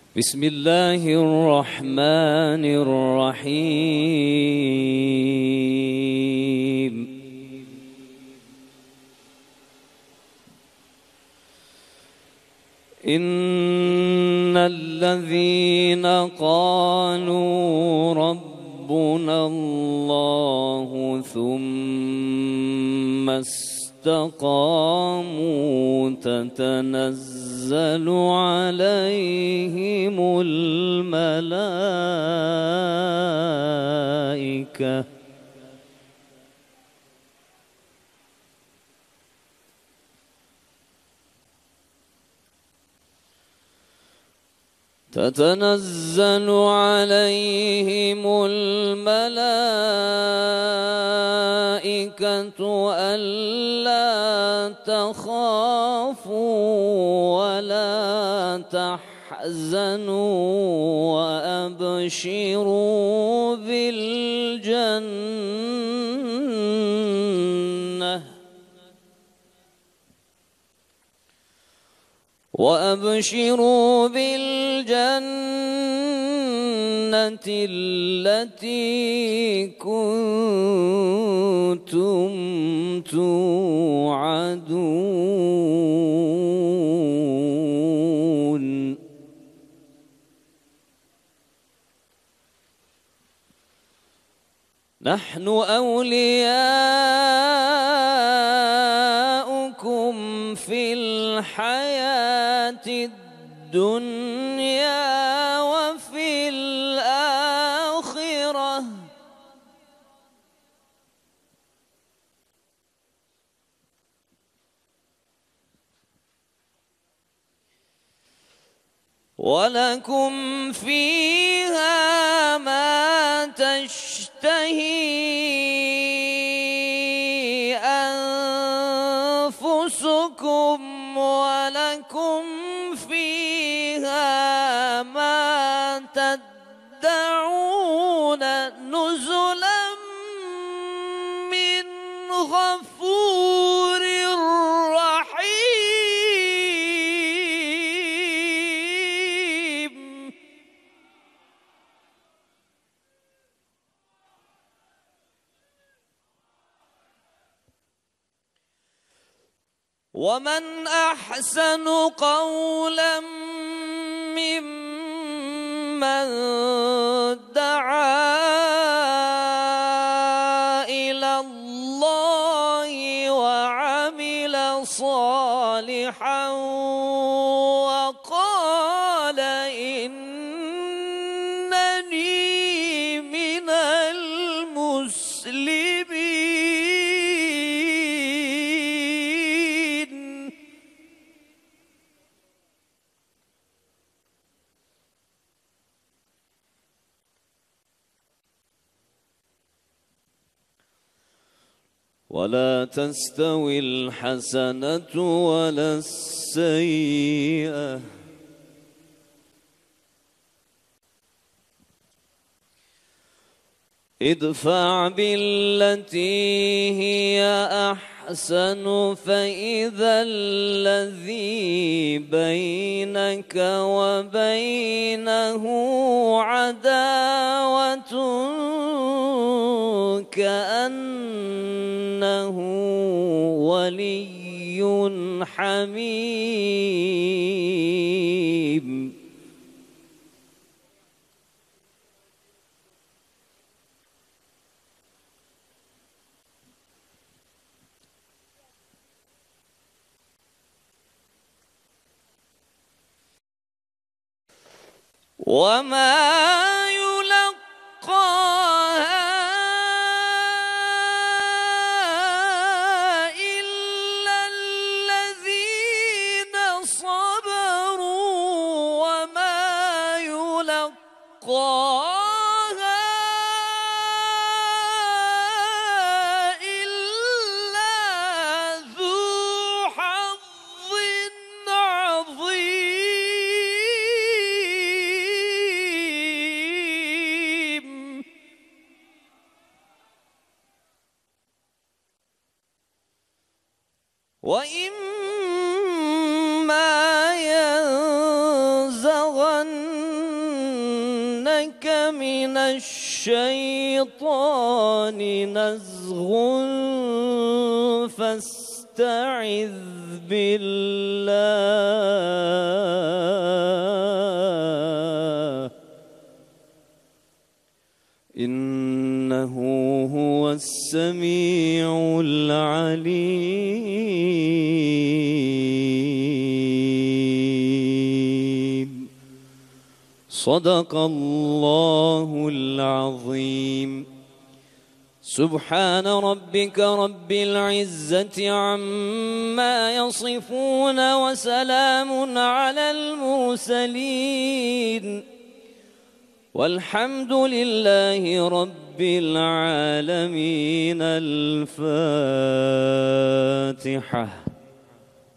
بسم الله الرحمن الرحيم. إن الذين قالوا ربنا الله ثم استقاموا تتنزل عليهم الملائكة ألا تخافوا ولا تحزنوا وأبشروا بالجنة التي كنتم توعدون. نحن أولياؤكم في الحياة الدنيا وفي الآخرة ولكم فيها ما تشتهي أنفسكم ولكم فيها ما تدعون نزلا من غفور رحيم. ومن أحسن قولا ممن دعا إلى الله وعمل صالحا وقال إنني من المسلمين. ولا تستوي الحسنة ولا السيئة ادفع بالتي هي أحسن فإذا الذي بينك وبينه عداوة كأنه ولي حميم. وما يلقاها إلا الذين صبروا وما يلقاها إلا ذو حظ عظيم. وإما ينزغن الشيطان نزغ فاستعذ بالله إنه هو السميع العليم. صدق الله العظيم. سبحان ربك رب العزة عما يصفون وسلام على المرسلين والحمد لله رب العالمين. الفاتحة.